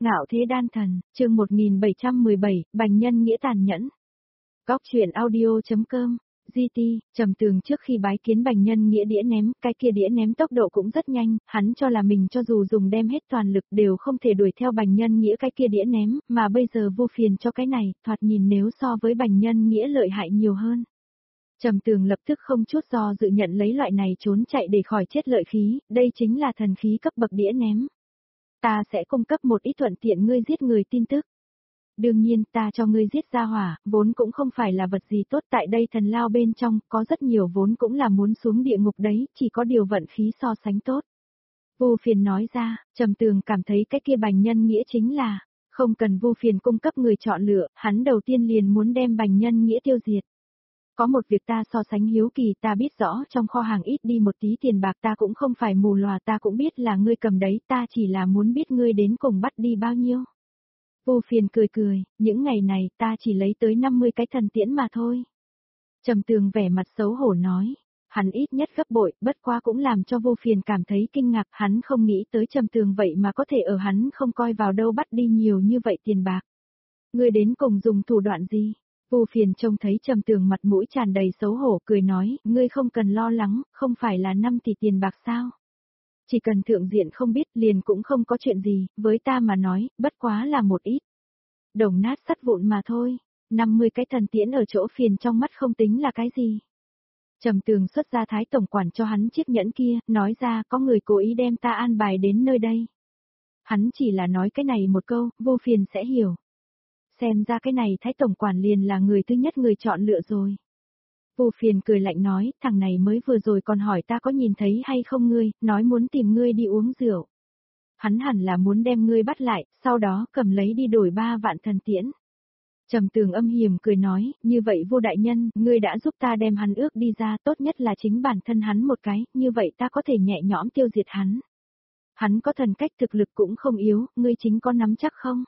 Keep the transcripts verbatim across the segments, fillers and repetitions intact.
Ngạo thế đan thần, chương một nghìn bảy trăm mười bảy, Bành Nhân Nghĩa tàn nhẫn. Góc truyện audio.com, giê tê, Trầm Tường trước khi bái kiến Bành Nhân Nghĩa đĩa ném, cái kia đĩa ném tốc độ cũng rất nhanh, hắn cho là mình cho dù dùng đem hết toàn lực đều không thể đuổi theo Bành Nhân Nghĩa cái kia đĩa ném, mà bây giờ vô phiền cho cái này, thoạt nhìn nếu so với Bành Nhân Nghĩa lợi hại nhiều hơn. Trầm Tường lập tức không chút do dự nhận lấy loại này trốn chạy để khỏi chết lợi khí, đây chính là thần khí cấp bậc đĩa ném. Ta sẽ cung cấp một ít thuận tiện ngươi giết người tin tức. Đương nhiên ta cho ngươi giết ra hỏa, vốn cũng không phải là vật gì tốt tại đây thần lao bên trong, có rất nhiều vốn cũng là muốn xuống địa ngục đấy, chỉ có điều vận khí so sánh tốt. Vu Phiền nói ra, Trầm Tường cảm thấy cái kia Bành Nhân Nghĩa chính là, không cần Vu Phiền cung cấp người chọn lựa, hắn đầu tiên liền muốn đem Bành Nhân Nghĩa tiêu diệt. Có một việc ta so sánh hiếu kỳ, ta biết rõ trong kho hàng ít đi một tí tiền bạc, ta cũng không phải mù lòa, ta cũng biết là ngươi cầm đấy, ta chỉ là muốn biết ngươi đến cùng bắt đi bao nhiêu. Vu Phiền cười cười, những ngày này ta chỉ lấy tới năm mươi cái thần tiễn mà thôi. Trầm Tường vẻ mặt xấu hổ nói, hắn ít nhất gấp bội, bất quá cũng làm cho Vu Phiền cảm thấy kinh ngạc, hắn không nghĩ tới Trầm Tường vậy mà có thể ở hắn không coi vào đâu bắt đi nhiều như vậy tiền bạc. Ngươi đến cùng dùng thủ đoạn gì? Vu Phiền trông thấy Trầm Tường mặt mũi tràn đầy xấu hổ cười nói, ngươi không cần lo lắng, không phải là năm tỷ tiền bạc sao? Chỉ cần thượng diện không biết liền cũng không có chuyện gì, với ta mà nói, bất quá là một ít. Đồng nát sắt vụn mà thôi, năm mươi cái thần tiễn ở chỗ Phiền trong mắt không tính là cái gì. Trầm Tường xuất ra Thái tổng quản cho hắn chiếc nhẫn kia, nói ra có người cố ý đem ta an bài đến nơi đây. Hắn chỉ là nói cái này một câu, Vu Phiền sẽ hiểu. Xem ra cái này Thái tổng quản liền là người thứ nhất người chọn lựa rồi. Vu Phiền cười lạnh nói, thằng này mới vừa rồi còn hỏi ta có nhìn thấy hay không ngươi, nói muốn tìm ngươi đi uống rượu. Hắn hẳn là muốn đem ngươi bắt lại, sau đó cầm lấy đi đổi ba vạn thần tiễn. Trầm Tường âm hiểm cười nói, như vậy Vu đại nhân, ngươi đã giúp ta đem hắn ước đi ra, tốt nhất là chính bản thân hắn một cái, như vậy ta có thể nhẹ nhõm tiêu diệt hắn. Hắn có thần cách thực lực cũng không yếu, ngươi chính có nắm chắc không?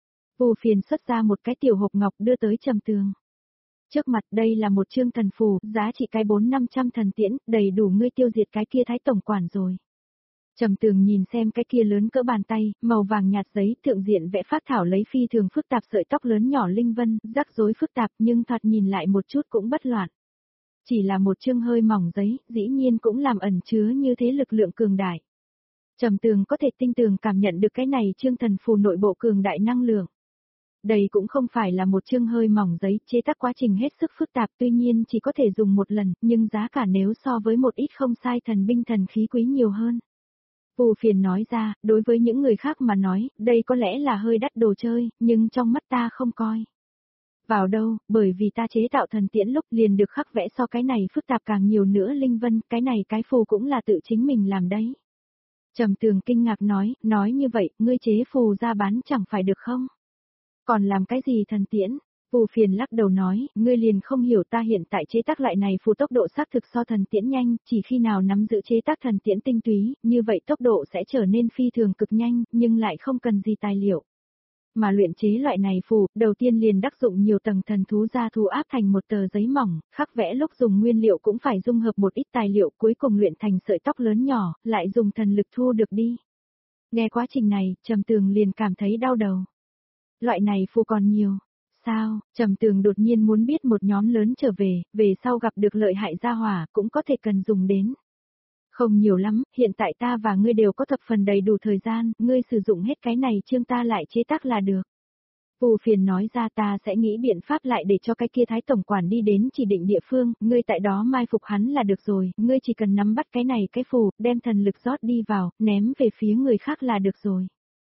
Vu Phiền xuất ra một cái tiểu hộp ngọc đưa tới Trầm Tường. Trước mặt đây là một chương thần phù, giá trị cái bốn năm trăm thần tiễn, đầy đủ ngươi tiêu diệt cái kia Thái tổng quản rồi. Trầm Tường nhìn xem cái kia lớn cỡ bàn tay, màu vàng nhạt giấy, thượng diện vẽ phác thảo lấy phi thường phức tạp sợi tóc lớn nhỏ linh vân, rắc rối phức tạp nhưng thoạt nhìn lại một chút cũng bất loạn. Chỉ là một chương hơi mỏng giấy, dĩ nhiên cũng làm ẩn chứa như thế lực lượng cường đại. Trầm Tường có thể tinh tường cảm nhận được cái này chương thần phù nội bộ cường đại năng lượng. Đây cũng không phải là một chương hơi mỏng giấy, chế tác quá trình hết sức phức tạp, tuy nhiên chỉ có thể dùng một lần, nhưng giá cả nếu so với một ít không sai thần binh thần khí quý nhiều hơn. Vu Phiền nói ra, đối với những người khác mà nói, đây có lẽ là hơi đắt đồ chơi, nhưng trong mắt ta không coi vào đâu, bởi vì ta chế tạo thần tiễn lúc liền được khắc vẽ so cái này phức tạp càng nhiều nữa linh vân, cái này cái phù cũng là tự chính mình làm đấy. Trầm Tường kinh ngạc nói, nói như vậy, ngươi chế phù ra bán chẳng phải được không? Còn làm cái gì thần tiễn? Vu Phiền lắc đầu nói, ngươi liền không hiểu ta hiện tại chế tác loại này phù tốc độ xác thực so thần tiễn nhanh, chỉ khi nào nắm giữ chế tác thần tiễn tinh túy, như vậy tốc độ sẽ trở nên phi thường cực nhanh, nhưng lại không cần gì tài liệu. Mà luyện chế loại này phù, đầu tiên liền đắc dụng nhiều tầng thần thú gia thú áp thành một tờ giấy mỏng, khắc vẽ lúc dùng nguyên liệu cũng phải dung hợp một ít tài liệu, cuối cùng luyện thành sợi tóc lớn nhỏ, lại dùng thần lực thu được đi. Nghe quá trình này, Trầm Tường liền cảm thấy đau đầu. Loại này phù còn nhiều. Sao? Trầm Tường đột nhiên muốn biết một nhóm lớn trở về, về sau gặp được lợi hại gia hỏa, cũng có thể cần dùng đến. Không nhiều lắm, hiện tại ta và ngươi đều có thập phần đầy đủ thời gian, ngươi sử dụng hết cái này chương ta lại chế tác là được. Vu Phiền nói ra, ta sẽ nghĩ biện pháp lại để cho cái kia Thái tổng quản đi đến chỉ định địa phương, ngươi tại đó mai phục hắn là được rồi, ngươi chỉ cần nắm bắt cái này cái phù, đem thần lực rót đi vào, ném về phía người khác là được rồi.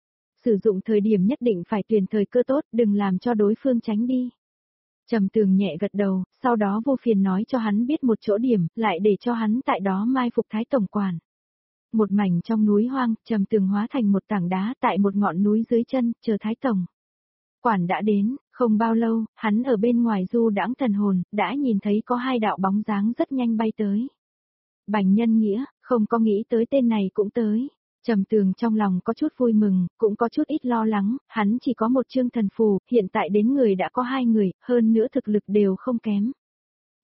Sử dụng thời điểm nhất định phải tuyển thời cơ tốt, đừng làm cho đối phương tránh đi. Trầm Tường nhẹ gật đầu, sau đó Vu Phiền nói cho hắn biết một chỗ điểm, lại để cho hắn tại đó mai phục Thái tổng quản. Một mảnh trong núi hoang, Trầm Tường hóa thành một tảng đá tại một ngọn núi dưới chân, chờ Thái tổng quản đã đến, không bao lâu, hắn ở bên ngoài du đãng thần hồn, đã nhìn thấy có hai đạo bóng dáng rất nhanh bay tới. Bành Nhân Nghĩa, không có nghĩ tới tên này cũng tới. Trầm Tường trong lòng có chút vui mừng, cũng có chút ít lo lắng, hắn chỉ có một chương thần phù, hiện tại đến người đã có hai người, hơn nữa thực lực đều không kém.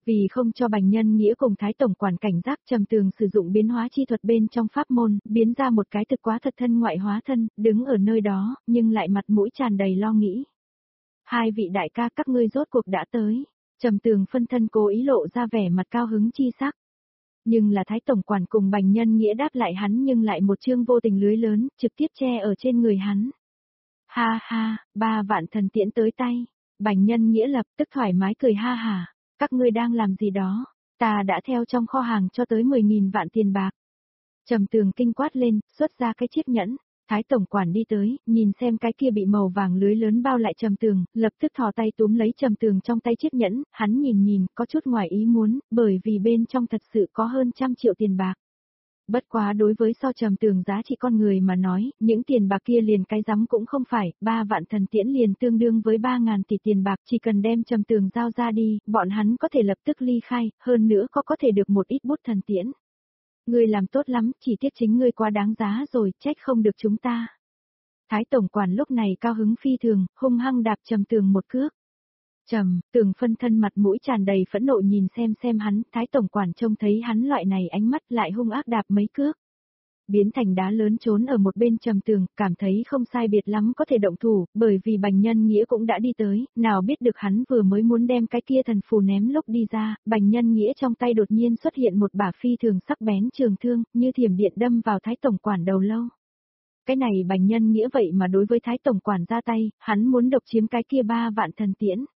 Vì không cho Bành Nhân Nghĩa cùng Thái Tổng Quản cảnh giác, Trầm Tường sử dụng biến hóa chi thuật bên trong pháp môn, biến ra một cái thực quá thật thân ngoại hóa thân, đứng ở nơi đó, nhưng lại mặt mũi tràn đầy lo nghĩ. Hai vị đại ca các ngươi rốt cuộc đã tới. Trầm Tường phân thân cố ý lộ ra vẻ mặt cao hứng chi sắc. Nhưng là Thái Tổng Quản cùng Bành Nhân Nghĩa đáp lại hắn nhưng lại một chương vô tình lưới lớn, trực tiếp che ở trên người hắn. Ha ha, ba vạn thần tiễn tới tay. Bành Nhân Nghĩa lập tức thoải mái cười ha hả. Các ngươi đang làm gì đó? Ta đã theo trong kho hàng cho tới mười nghìn vạn tiền bạc. Trầm Tường kinh quát lên, xuất ra cái chiếc nhẫn. Thái Tổng Quản đi tới, nhìn xem cái kia bị màu vàng lưới lớn bao lại Trầm Tường, lập tức thò tay túm lấy Trầm Tường trong tay chiếc nhẫn, hắn nhìn nhìn, có chút ngoài ý muốn, bởi vì bên trong thật sự có hơn trăm triệu tiền bạc. Bất quá đối với so Trầm Tường giá trị con người mà nói, những tiền bạc kia liền cái rắm cũng không phải, ba vạn thần tiễn liền tương đương với ba ngàn tỷ tiền bạc, chỉ cần đem Trầm Tường giao ra đi, bọn hắn có thể lập tức ly khai, hơn nữa có có thể được một ít bút thần tiễn. Ngươi làm tốt lắm, chỉ tiếc chính ngươi quá đáng giá rồi, trách không được chúng ta. Thái Tổng Quản lúc này cao hứng phi thường, hung hăng đạp Trầm Tường một cước. Trầm Tường phân thân mặt mũi tràn đầy phẫn nộ nhìn xem xem hắn, Thái Tổng Quản trông thấy hắn loại này ánh mắt lại hung ác đạp mấy cước. Biến thành đá lớn trốn ở một bên Trầm Tường, cảm thấy không sai biệt lắm có thể động thủ, bởi vì Bành Nhân Nghĩa cũng đã đi tới, nào biết được hắn vừa mới muốn đem cái kia thần phù ném lúc đi ra, Bành Nhân Nghĩa trong tay đột nhiên xuất hiện một bả phi thường sắc bén trường thương, như thiểm điện đâm vào Thái Tổng Quản đầu lâu. Cái này Bành Nhân Nghĩa vậy mà đối với Thái Tổng Quản ra tay, hắn muốn độc chiếm cái kia ba vạn thần tiễn.